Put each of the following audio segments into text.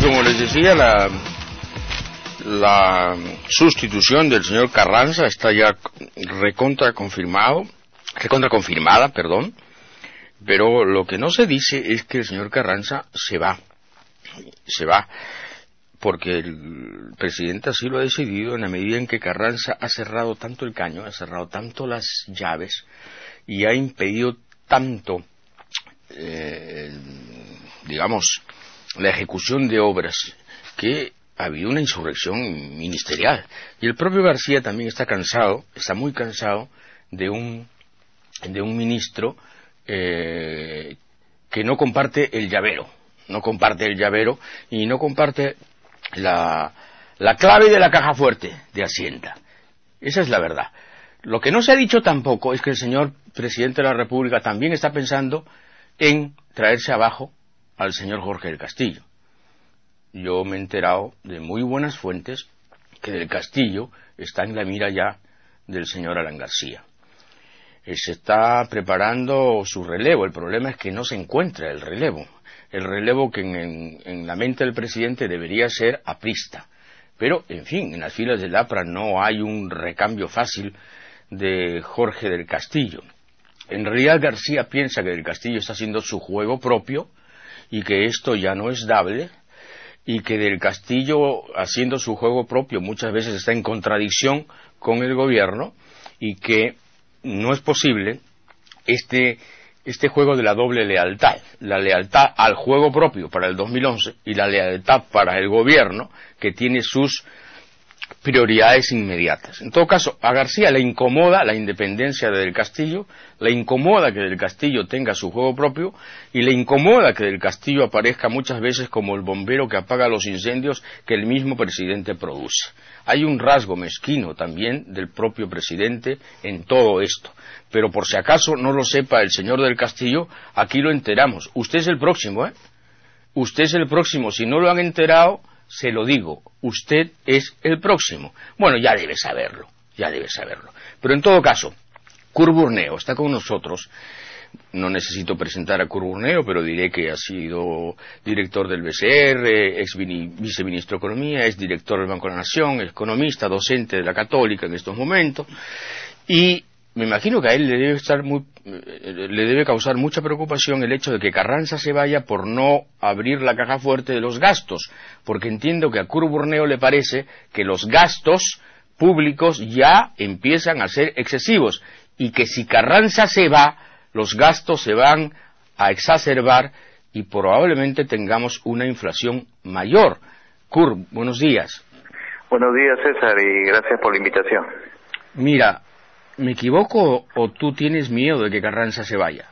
como les decía, la sustitución del señor Carranza está ya recontra confirmada, pero lo que no se dice es que el señor Carranza se va, porque el presidente así lo ha decidido en la medida en que Carranza ha cerrado tanto el caño, ha cerrado tanto las llaves y ha impedido tanto, la ejecución de obras, que ha habido una insurrección ministerial. Y el propio García también está muy cansado de un ministro que no comparte el llavero y no comparte la clave de la caja fuerte de Hacienda. Esa es la verdad. Lo que no se ha dicho tampoco es que el señor presidente de la República también está pensando en traerse abajo al señor Jorge del Castillo. Yo me he enterado de muy buenas fuentes que del Castillo está en la mira ya del señor Alan García. Se está preparando su relevo. El problema es que no se encuentra el relevo que en la mente del presidente debería ser aprista. Pero, en fin, en las filas del APRA no hay un recambio fácil de Jorge del Castillo. En realidad García piensa que del Castillo está haciendo su juego propio y que esto ya no es dable, y que del Castillo, haciendo su juego propio, muchas veces está en contradicción con el gobierno, y que no es posible este juego de la doble lealtad, la lealtad al juego propio para el 2011 y la lealtad para el gobierno, que tiene sus prioridades inmediatas. En todo caso, a García le incomoda la independencia de Del Castillo, le incomoda que Del Castillo tenga su juego propio, y le incomoda que Del Castillo aparezca muchas veces como el bombero que apaga los incendios que el mismo presidente produce. Hay un rasgo mezquino también del propio presidente en todo esto, pero por si acaso no lo sepa el señor Del Castillo, aquí lo enteramos. Usted es el próximo, Usted es el próximo. Si no lo han enterado, se lo digo, usted es el próximo. Bueno, ya debe saberlo. Pero en todo caso, Kurt Burneo está con nosotros. No necesito presentar a Kurt Burneo, pero diré que ha sido director del BCR, ex viceministro de Economía, es director del Banco de la Nación, es economista, docente de la Católica en estos momentos, y me imagino que a él le debe causar mucha preocupación el hecho de que Carranza se vaya por no abrir la caja fuerte de los gastos, porque entiendo que a Kurt Burneo le parece que los gastos públicos ya empiezan a ser excesivos, y que si Carranza se va, los gastos se van a exacerbar y probablemente tengamos una inflación mayor. Kurt, buenos días. Buenos días, César, y gracias por la invitación. Mira, ¿me equivoco o tú tienes miedo de que Carranza se vaya?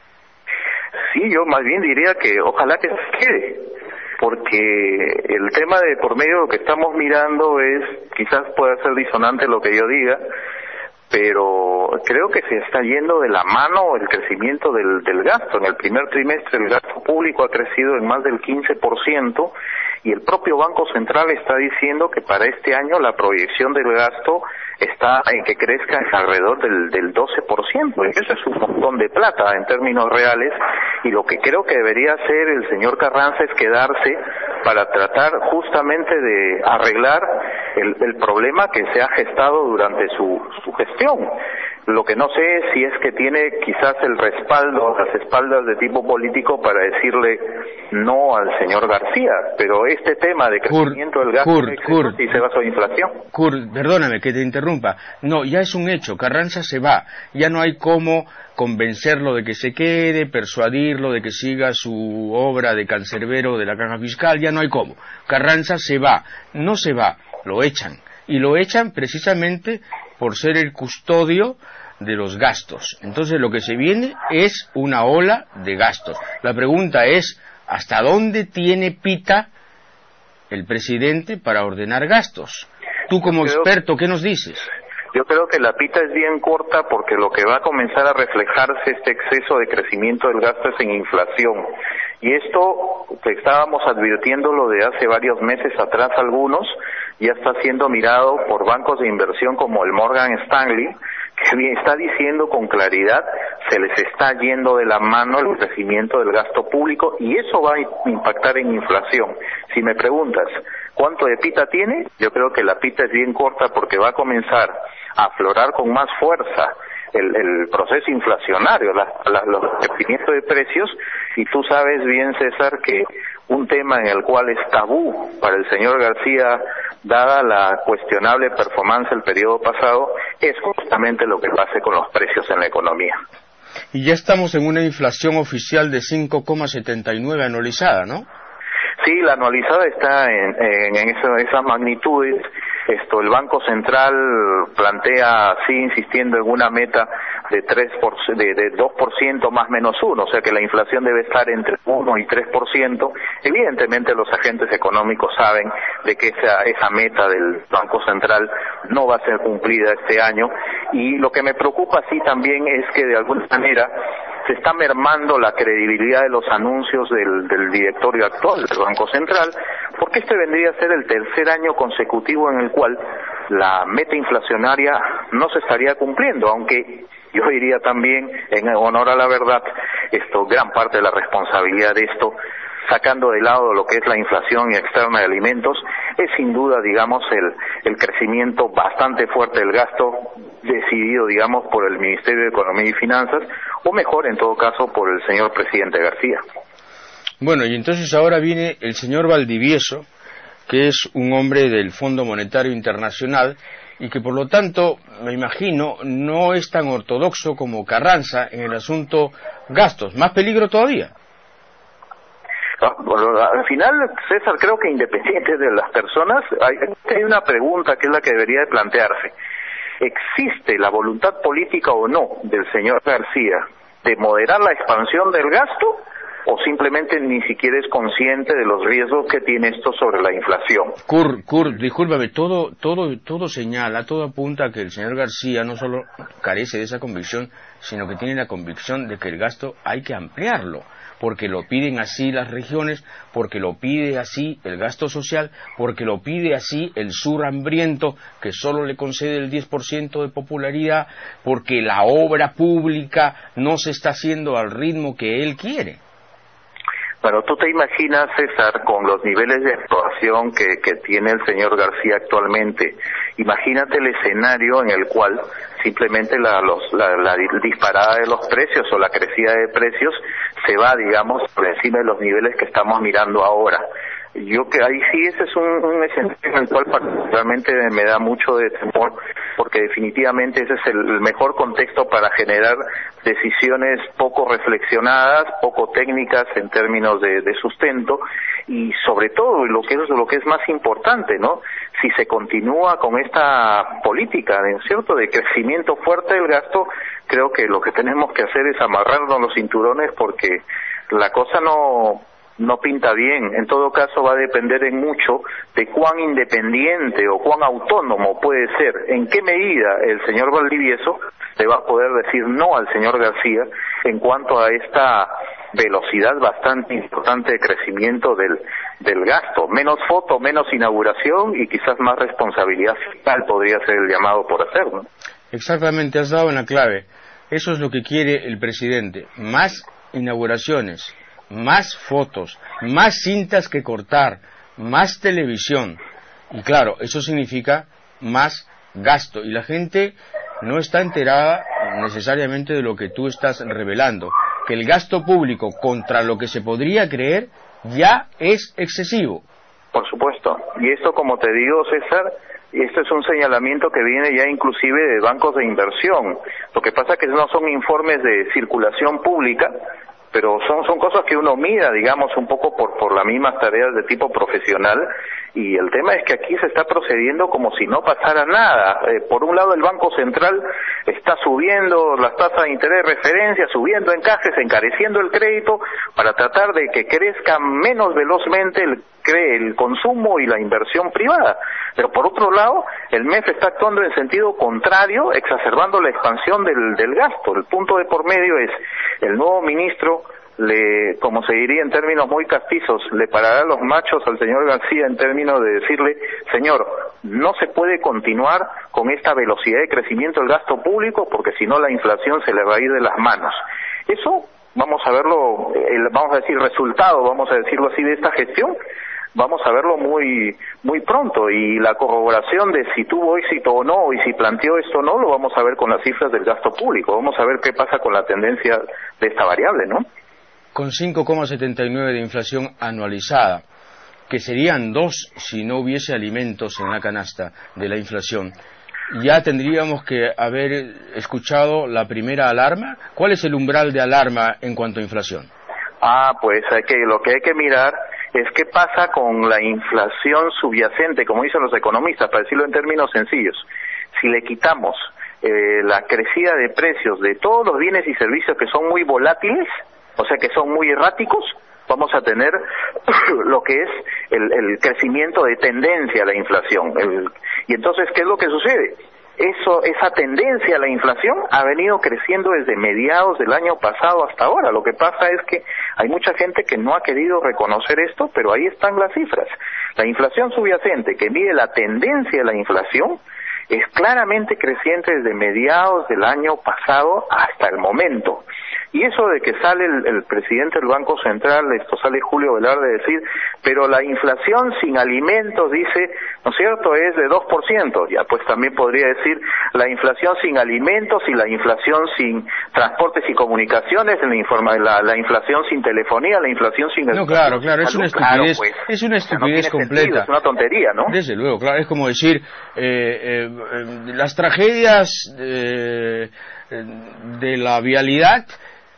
Sí, yo más bien diría que ojalá que se quede, porque el tema de por medio de lo que estamos mirando quizás pueda ser disonante lo que yo diga, pero creo que se está yendo de la mano el crecimiento del gasto. En el primer trimestre el gasto público ha crecido en más del 15%, y el propio Banco Central está diciendo que para este año la proyección del gasto está en que crezca alrededor del 12%. Eso es un montón de plata en términos reales, y lo que creo que debería hacer el señor Carranza es quedarse para tratar justamente de arreglar el problema que se ha gestado durante su gestión. Lo que no sé es si es que tiene quizás el respaldo, las espaldas de tipo político para decirle no al señor García, pero este tema de crecimiento del gasto y se basa en inflación. Kurt, perdóname que te interrumpa. No, ya es un hecho, Carranza se va, ya no hay cómo convencerlo de que se quede, persuadirlo de que siga su obra de cancerbero de la caja fiscal, ya no hay cómo. Carranza se va, no se va, lo echan, y lo echan precisamente por ser el custodio de los gastos. Entonces lo que se viene es una ola de gastos. La pregunta es, ¿hasta dónde tiene pita el presidente para ordenar gastos? Tú como experto, ¿qué nos dices? Yo creo que la pita es bien corta, porque lo que va a comenzar a reflejarse este exceso de crecimiento del gasto es en inflación. Y esto que estábamos advirtiéndolo de hace varios meses atrás algunos, ya está siendo mirado por bancos de inversión como el Morgan Stanley, que bien está diciendo con claridad, se les está yendo de la mano el crecimiento del gasto público y eso va a impactar en inflación. Si me preguntas, ¿cuánto de pita tiene? Yo creo que la pita es bien corta porque va a comenzar a aflorar con más fuerza el proceso inflacionario, los crecimientos de precios, y tú sabes bien, César, que un tema en el cual es tabú para el señor García, dada la cuestionable performance del periodo pasado, es justamente lo que pase con los precios en la economía. Y ya estamos en una inflación oficial de 5,79 anualizada, ¿no? Sí, la anualizada está en esas magnitudes. El Banco Central plantea, sigue insistiendo en una meta de 2% más menos 1, o sea que la inflación debe estar entre 1 y 3%. Evidentemente los agentes económicos saben de que esa meta del Banco Central no va a ser cumplida este año, y lo que me preocupa sí también es que de alguna manera se está mermando la credibilidad de los anuncios del directorio actual del Banco Central, porque este vendría a ser el tercer año consecutivo en el cual la meta inflacionaria no se estaría cumpliendo, aunque yo diría también, en honor a la verdad, gran parte de la responsabilidad de esto, sacando de lado lo que es la inflación externa de alimentos, es sin duda, digamos, el crecimiento bastante fuerte del gasto decidido, digamos, por el Ministerio de Economía y Finanzas, o mejor, en todo caso, por el señor presidente García. Bueno, y entonces ahora viene el señor Valdivieso, que es un hombre del Fondo Monetario Internacional, y que por lo tanto, me imagino, no es tan ortodoxo como Carranza en el asunto gastos. ¿Más peligro todavía? Bueno, al final, César, creo que independiente de las personas, hay una pregunta que es la que debería de plantearse. ¿Existe la voluntad política o no del señor García de moderar la expansión del gasto, o simplemente ni siquiera es consciente de los riesgos que tiene esto sobre la inflación? Kurt, discúlpame, todo señala, todo apunta a que el señor García no solo carece de esa convicción, sino que tiene la convicción de que el gasto hay que ampliarlo, porque lo piden así las regiones, porque lo pide así el gasto social, porque lo pide así el sur hambriento, que solo le concede el 10% de popularidad, porque la obra pública no se está haciendo al ritmo que él quiere. Pero tú te imaginas, César, con los niveles de aprobación que tiene el señor García actualmente, imagínate el escenario en el cual simplemente la disparada de los precios o la crecida de precios se va, digamos, por encima de los niveles que estamos mirando ahora. Yo que ahí sí, ese es un escenario en el cual particularmente me da mucho de temor, porque definitivamente ese es el mejor contexto para generar decisiones poco reflexionadas, poco técnicas en términos de sustento, y sobre todo lo que es más importante, ¿no? Si se continúa con esta política, ¿cierto?, de crecimiento fuerte del gasto, creo que lo que tenemos que hacer es amarrarnos los cinturones, porque la cosa no pinta bien. En todo caso va a depender en mucho de cuán independiente o cuán autónomo puede ser, en qué medida el señor Valdivieso le va a poder decir no al señor García en cuanto a esta velocidad bastante importante de crecimiento del gasto. Menos foto, menos inauguración y quizás más responsabilidad fiscal podría ser el llamado por hacer, ¿no? Exactamente, has dado en la clave. Eso es lo que quiere el presidente. Más inauguraciones, más fotos, más cintas que cortar, más televisión. Y claro, eso significa más gasto. Y la gente no está enterada necesariamente de lo que tú estás revelando, que el gasto público contra lo que se podría creer ya es excesivo. Por supuesto. Y esto, como te digo, César, esto es un señalamiento que viene ya inclusive de bancos de inversión. Lo que pasa es que no son informes de circulación pública, pero son cosas que uno mira, digamos, un poco por las mismas tareas de tipo profesional, y el tema es que aquí se está procediendo como si no pasara nada. Por un lado, el Banco Central está subiendo las tasas de interés de referencia, subiendo encajes, encareciendo el crédito para tratar de que crezca menos velozmente el consumo y la inversión privada. Pero por otro lado, el MEF está actuando en sentido contrario, exacerbando la expansión del gasto. El punto de por medio es, el nuevo ministro, como se diría en términos muy castizos, le parará los machos al señor García en términos de decirle, señor, no se puede continuar con esta velocidad de crecimiento del gasto público porque si no la inflación se le va a ir de las manos. Eso vamos a verlo, vamos a decir resultado, vamos a decirlo así, de esta gestión, vamos a verlo muy pronto, y la corroboración de si tuvo éxito o no y si planteó esto o no lo vamos a ver con las cifras del gasto público. Vamos a ver qué pasa con la tendencia de esta variable, ¿no? Con 5,79 de inflación anualizada, que serían 2 si no hubiese alimentos en la canasta de la inflación, ya tendríamos que haber escuchado la primera alarma. ¿Cuál es el umbral de alarma en cuanto a inflación? Pues lo que hay que mirar es qué pasa con la inflación subyacente, como dicen los economistas, para decirlo en términos sencillos. Si le quitamos la crecida de precios de todos los bienes y servicios que son muy volátiles, o sea que son muy erráticos, vamos a tener lo que es el crecimiento de tendencia a la inflación. Y entonces, ¿qué es lo que sucede? Esa tendencia a la inflación ha venido creciendo desde mediados del año pasado hasta ahora. Lo que pasa es que hay mucha gente que no ha querido reconocer esto, pero ahí están las cifras. La inflación subyacente, que mide la tendencia de la inflación, es claramente creciente desde mediados del año pasado hasta el momento. Y eso de que sale el presidente del Banco Central, sale Julio Velarde, decir, pero la inflación sin alimentos, dice, ¿no es cierto?, es de 2%. Ya, pues también podría decir la inflación sin alimentos y la inflación sin transportes y comunicaciones, la inflación sin telefonía, la inflación sin... No, claro, es una estupidez, pues, es una estupidez completa. Sentido, es una tontería, ¿no? Desde luego, claro, es como decir, las tragedias de la vialidad,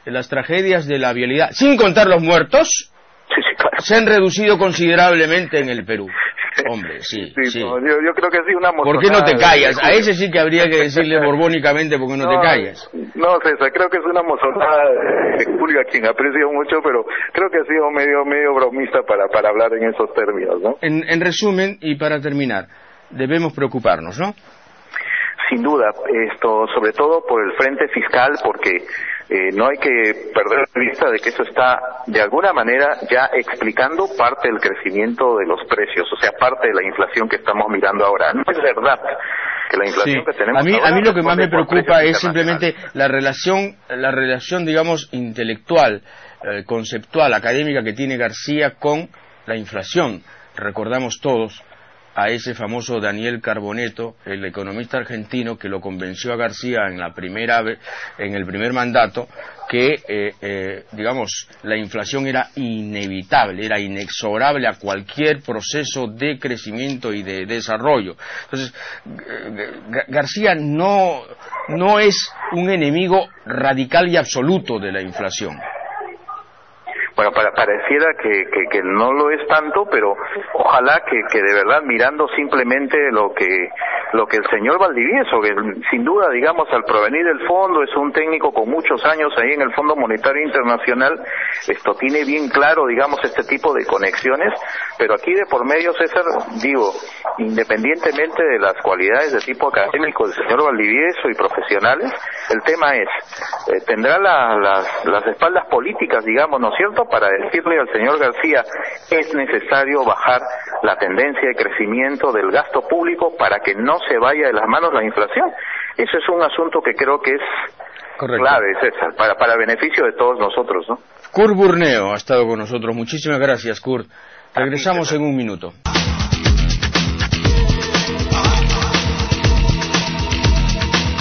sin contar los muertos, sí, claro, se han reducido considerablemente en el Perú. Hombre, sí. No, yo creo que sí, una mozonada. ¿Por qué no te callas? A ese sí que habría que decirle borbónicamente por qué no te callas. No, César, creo que es una mozonada de Julio, a quien aprecio mucho, pero creo que ha sido medio bromista para hablar en esos términos, ¿no? En resumen, y para terminar, debemos preocuparnos, ¿no? Sin duda, sobre todo por el frente fiscal, porque no hay que perder de vista de que eso está de alguna manera ya explicando parte del crecimiento de los precios, o sea, parte de la inflación que estamos mirando ahora. No es verdad que la inflación que tenemos a mí lo que más me preocupa es simplemente la relación, digamos, intelectual, conceptual, académica que tiene García con la inflación. Recordamos todos a ese famoso Daniel Carboneto, el economista argentino que lo convenció a García en el primer mandato, que digamos, la inflación era inevitable, era inexorable a cualquier proceso de crecimiento y de desarrollo. Entonces, García no es un enemigo radical y absoluto de la inflación. Bueno, pareciera que no lo es tanto, pero ojalá que de verdad, mirando simplemente lo que el señor Valdivieso, que sin duda, digamos, al provenir del fondo, es un técnico con muchos años ahí en el Fondo Monetario Internacional, tiene bien claro, digamos, este tipo de conexiones, pero aquí de por medio, César, digo, independientemente de las cualidades de tipo académico del señor Valdivieso y profesionales, el tema es, tendrá las espaldas políticas, digamos, ¿no es cierto?, para decirle al señor García, es necesario bajar la tendencia de crecimiento del gasto público para que no se vaya de las manos la inflación. Eso es un asunto que creo que es clave, César, para beneficio de todos nosotros, ¿no? Kurt Burneo ha estado con nosotros. Muchísimas gracias, Kurt. Regresamos en un minuto.